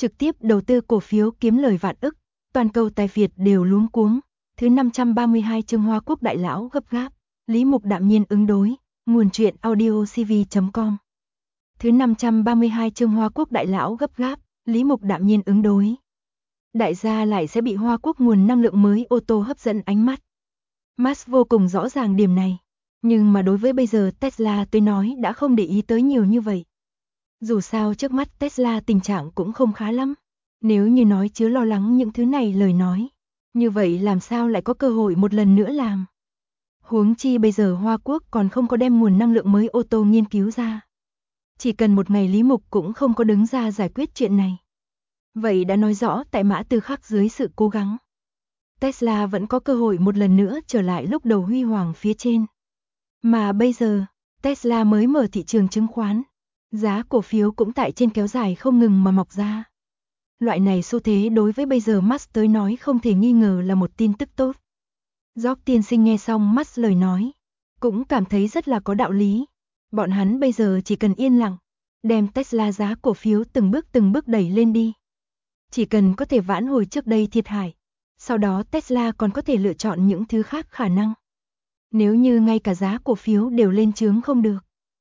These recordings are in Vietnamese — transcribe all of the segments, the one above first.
trực tiếp đầu tư cổ phiếu kiếm lời vạn ức, toàn cầu tài Việt đều luống cuống. Thứ 532 chương Hoa Quốc đại lão gấp gáp, Lý Mục đạm nhiên ứng đối, nguồn truyện audiocv.com. Thứ 532 chương Hoa Quốc đại lão gấp gáp, Lý Mục đạm nhiên ứng đối. Đại gia lại sẽ bị Hoa Quốc nguồn năng lượng mới ô tô hấp dẫn ánh mắt. Musk vô cùng rõ ràng điểm này, nhưng mà đối với bây giờ Tesla tôi nói đã không để ý tới nhiều như vậy. Dù sao trước mắt Tesla tình trạng cũng không khá lắm. Nếu như nói chứa lo lắng những thứ này lời nói, như vậy làm sao lại có cơ hội một lần nữa làm. Huống chi bây giờ Hoa Quốc còn không có đem nguồn năng lượng mới ô tô nghiên cứu ra. Chỉ cần một ngày Lý Mục cũng không có đứng ra giải quyết chuyện này. Vậy đã nói rõ tại Mã Tư Khắc dưới sự cố gắng, Tesla vẫn có cơ hội một lần nữa trở lại lúc đầu huy hoàng phía trên. Mà bây giờ, Tesla mới mở thị trường chứng khoán, giá cổ phiếu cũng tại trên kéo dài không ngừng mà mọc ra. Loại này xu thế đối với bây giờ Musk tới nói không thể nghi ngờ là một tin tức tốt. George tiên sinh nghe xong Musk lời nói, cũng cảm thấy rất là có đạo lý. Bọn hắn bây giờ chỉ cần yên lặng, đem Tesla giá cổ phiếu từng bước đẩy lên đi. Chỉ cần có thể vãn hồi trước đây thiệt hại, sau đó Tesla còn có thể lựa chọn những thứ khác khả năng. Nếu như ngay cả giá cổ phiếu đều lên chướng không được,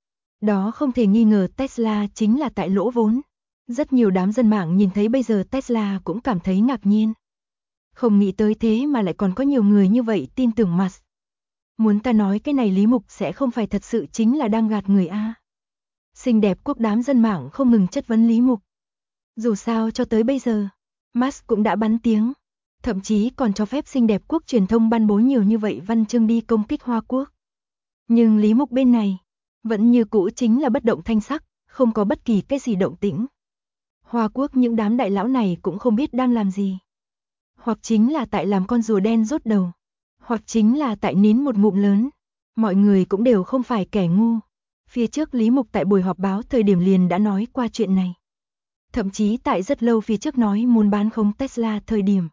đó không thể nghi ngờ Tesla chính là tại lỗ vốn. Rất nhiều đám dân mạng nhìn thấy bây giờ Tesla cũng cảm thấy ngạc nhiên. Không nghĩ tới thế mà lại còn có nhiều người như vậy tin tưởng Musk. Muốn ta nói cái này Lý Mục sẽ không phải thật sự chính là đang gạt người a. Xinh đẹp quốc đám dân mạng không ngừng chất vấn Lý Mục. Dù sao cho tới bây giờ, Musk cũng đã bắn tiếng, thậm chí còn cho phép xinh đẹp quốc truyền thông ban bố nhiều như vậy văn chương đi công kích Hoa Quốc. Nhưng Lý Mục bên này, vẫn như cũ chính là bất động thanh sắc, không có bất kỳ cái gì động tĩnh. Hoa Quốc những đám đại lão này cũng không biết đang làm gì. Hoặc chính là tại làm con rùa đen rốt đầu, hoặc chính là tại nín một ngụm lớn. Mọi người cũng đều không phải kẻ ngu. Phía trước Lý Mục tại buổi họp báo thời điểm liền đã nói qua chuyện này. Thậm chí tại rất lâu phía trước nói muốn bán khống Tesla thời điểm,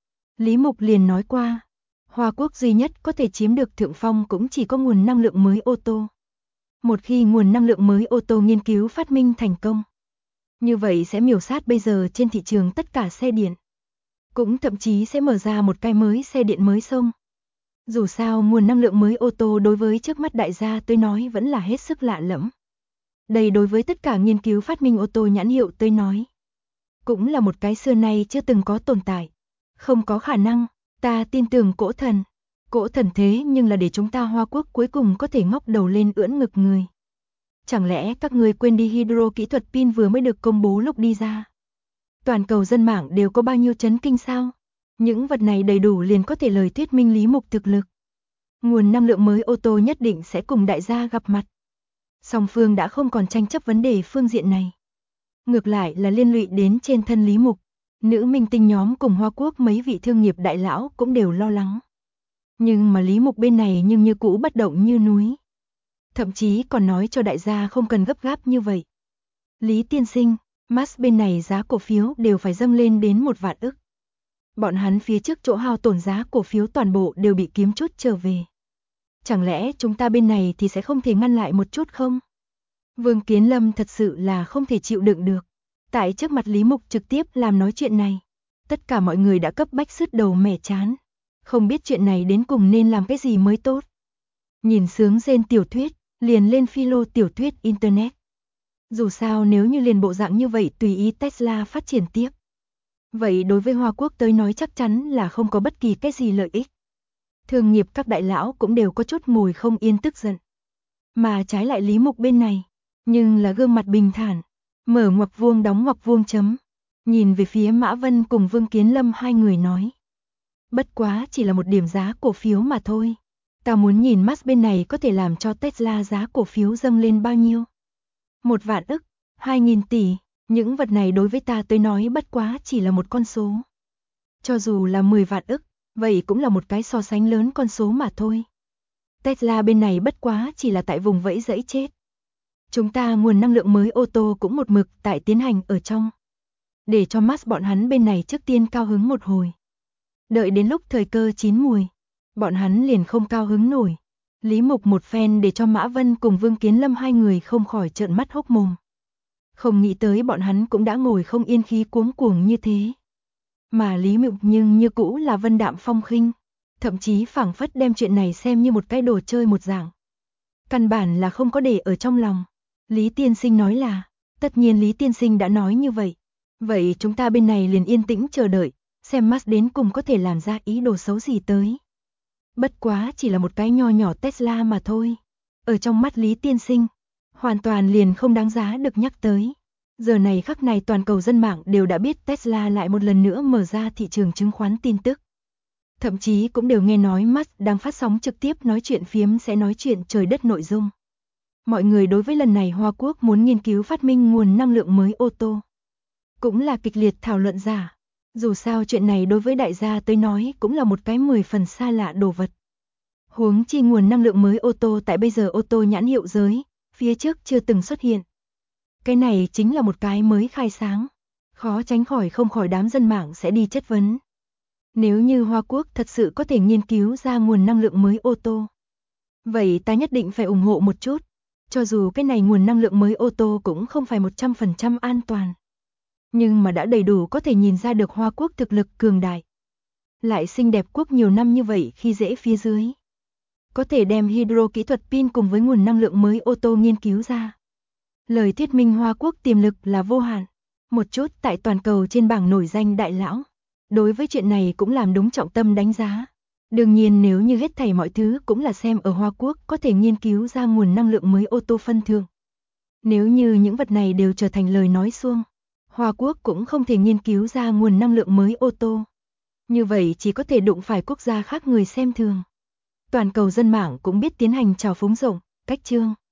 Lý Mục liền nói qua, Hoa Quốc duy nhất có thể chiếm được thượng phong cũng chỉ có nguồn năng lượng mới ô tô. Một khi nguồn năng lượng mới ô tô nghiên cứu phát minh thành công, như vậy sẽ miểu sát bây giờ trên thị trường tất cả xe điện. Cũng thậm chí sẽ mở ra một cái mới xe điện mới xông. Dù sao nguồn năng lượng mới ô tô đối với trước mắt đại gia tôi nói vẫn là hết sức lạ lẫm. Đây đối với tất cả nghiên cứu phát minh ô tô nhãn hiệu tôi nói, cũng là một cái xưa nay chưa từng có tồn tại. Không có khả năng, ta tin tưởng cỗ thần. Cỗ thần thế nhưng là để chúng ta Hoa Quốc cuối cùng có thể ngóc đầu lên ưỡn ngực người. Chẳng lẽ các người quên đi hydro kỹ thuật pin vừa mới được công bố lúc đi ra? Toàn cầu dân mạng đều có bao nhiêu chấn kinh sao? Những vật này đầy đủ liền có thể lời thuyết minh Lý Mục thực lực. Nguồn năng lượng mới ô tô nhất định sẽ cùng đại gia gặp mặt. Song phương đã không còn tranh chấp vấn đề phương diện này. Ngược lại là liên lụy đến trên thân Lý Mục. Nữ minh tinh nhóm cùng Hoa Quốc mấy vị thương nghiệp đại lão cũng đều lo lắng. Nhưng mà Lý Mục bên này nhưng như cũ bất động như núi. Thậm chí còn nói cho đại gia không cần gấp gáp như vậy. Lý tiên sinh, Musk bên này giá cổ phiếu đều phải dâng lên đến 1 vạn ức. Bọn hắn phía trước chỗ hao tổn giá cổ phiếu toàn bộ đều bị kiếm chút trở về. Chẳng lẽ chúng ta bên này thì sẽ không thể ngăn lại một chút không? Vương Kiến Lâm thật sự là không thể chịu đựng được. Tại trước mặt Lý Mục trực tiếp làm nói chuyện này. Tất cả mọi người đã cấp bách sứt đầu mẻ chán. Không biết chuyện này đến cùng nên làm cái gì mới tốt. Nhìn sướng rên tiểu thuyết, liền lên philo tiểu thuyết Internet. Dù sao nếu như liền bộ dạng như vậy tùy ý Tesla phát triển tiếp. Vậy đối với Hoa Quốc tới nói chắc chắn là không có bất kỳ cái gì lợi ích. Thương nghiệp các đại lão cũng đều có chút ngồi không yên tức giận. Mà trái lại Lý Mục bên này, nhưng là gương mặt bình thản, mở ngoặc vuông đóng ngoặc vuông chấm. Nhìn về phía Mã Vân cùng Vương Kiến Lâm hai người nói. Bất quá chỉ là một điểm giá cổ phiếu mà thôi. Ta muốn nhìn Musk bên này có thể làm cho Tesla giá cổ phiếu dâng lên bao nhiêu. 1 vạn ức, 2.000 tỷ, những vật này đối với ta tới nói bất quá chỉ là một con số. Cho dù là 10 vạn ức, vậy cũng là một cái so sánh lớn con số mà thôi. Tesla bên này bất quá chỉ là tại vùng vẫy dẫy chết. Chúng ta nguồn năng lượng mới ô tô cũng một mực tại tiến hành ở trong. Để cho Musk bọn hắn bên này trước tiên cao hứng một hồi. Đợi đến lúc thời cơ chín mùi, bọn hắn liền không cao hứng nổi. Lý Mục một phen để cho Mã Vân cùng Vương Kiến Lâm hai người không khỏi trợn mắt hốc mồm. Không nghĩ tới bọn hắn cũng đã ngồi không yên khí cuống cuồng như thế. Mà Lý Mục nhưng như cũ là vân đạm phong khinh, thậm chí phảng phất đem chuyện này xem như một cái đồ chơi một dạng. Căn bản là không có để ở trong lòng. Lý tiên sinh nói là, tất nhiên Lý tiên sinh đã nói như vậy. Vậy chúng ta bên này liền yên tĩnh chờ đợi, xem Musk đến cùng có thể làm ra ý đồ xấu gì tới. Bất quá chỉ là một cái nho nhỏ Tesla mà thôi. Ở trong mắt Lý tiên sinh, hoàn toàn liền không đáng giá được nhắc tới. Giờ này khắc này toàn cầu dân mạng đều đã biết Tesla lại một lần nữa mở ra thị trường chứng khoán tin tức. Thậm chí cũng đều nghe nói Musk đang phát sóng trực tiếp nói chuyện phiếm sẽ nói chuyện trời đất nội dung. Mọi người đối với lần này Hoa Quốc muốn nghiên cứu phát minh nguồn năng lượng mới ô tô cũng là kịch liệt thảo luận giả. Dù sao chuyện này đối với đại gia tới nói cũng là một cái 10 phần xa lạ đồ vật. Huống chi nguồn năng lượng mới ô tô tại bây giờ ô tô nhãn hiệu giới, phía trước chưa từng xuất hiện. Cái này chính là một cái mới khai sáng, khó tránh khỏi không khỏi đám dân mạng sẽ đi chất vấn. Nếu như Hoa Quốc thật sự có thể nghiên cứu ra nguồn năng lượng mới ô tô, vậy ta nhất định phải ủng hộ một chút, cho dù cái này nguồn năng lượng mới ô tô cũng không phải 100% an toàn. Nhưng mà đã đầy đủ có thể nhìn ra được Hoa Quốc thực lực cường đại. Lại xinh đẹp quốc nhiều năm như vậy khi dễ phía dưới. Có thể đem hydro kỹ thuật pin cùng với nguồn năng lượng mới ô tô nghiên cứu ra. Lời thuyết minh Hoa Quốc tiềm lực là vô hạn. Một chút tại toàn cầu trên bảng nổi danh đại lão. Đối với chuyện này cũng làm đúng trọng tâm đánh giá. Đương nhiên nếu như hết thảy mọi thứ cũng là xem ở Hoa Quốc có thể nghiên cứu ra nguồn năng lượng mới ô tô phân thượng. Nếu như những vật này đều trở thành lời nói suông, Hoa Quốc cũng không thể nghiên cứu ra nguồn năng lượng mới ô tô. Như vậy chỉ có thể đụng phải quốc gia khác người xem thường. Toàn cầu dân mạng cũng biết tiến hành trào phúng rộng, cách chương.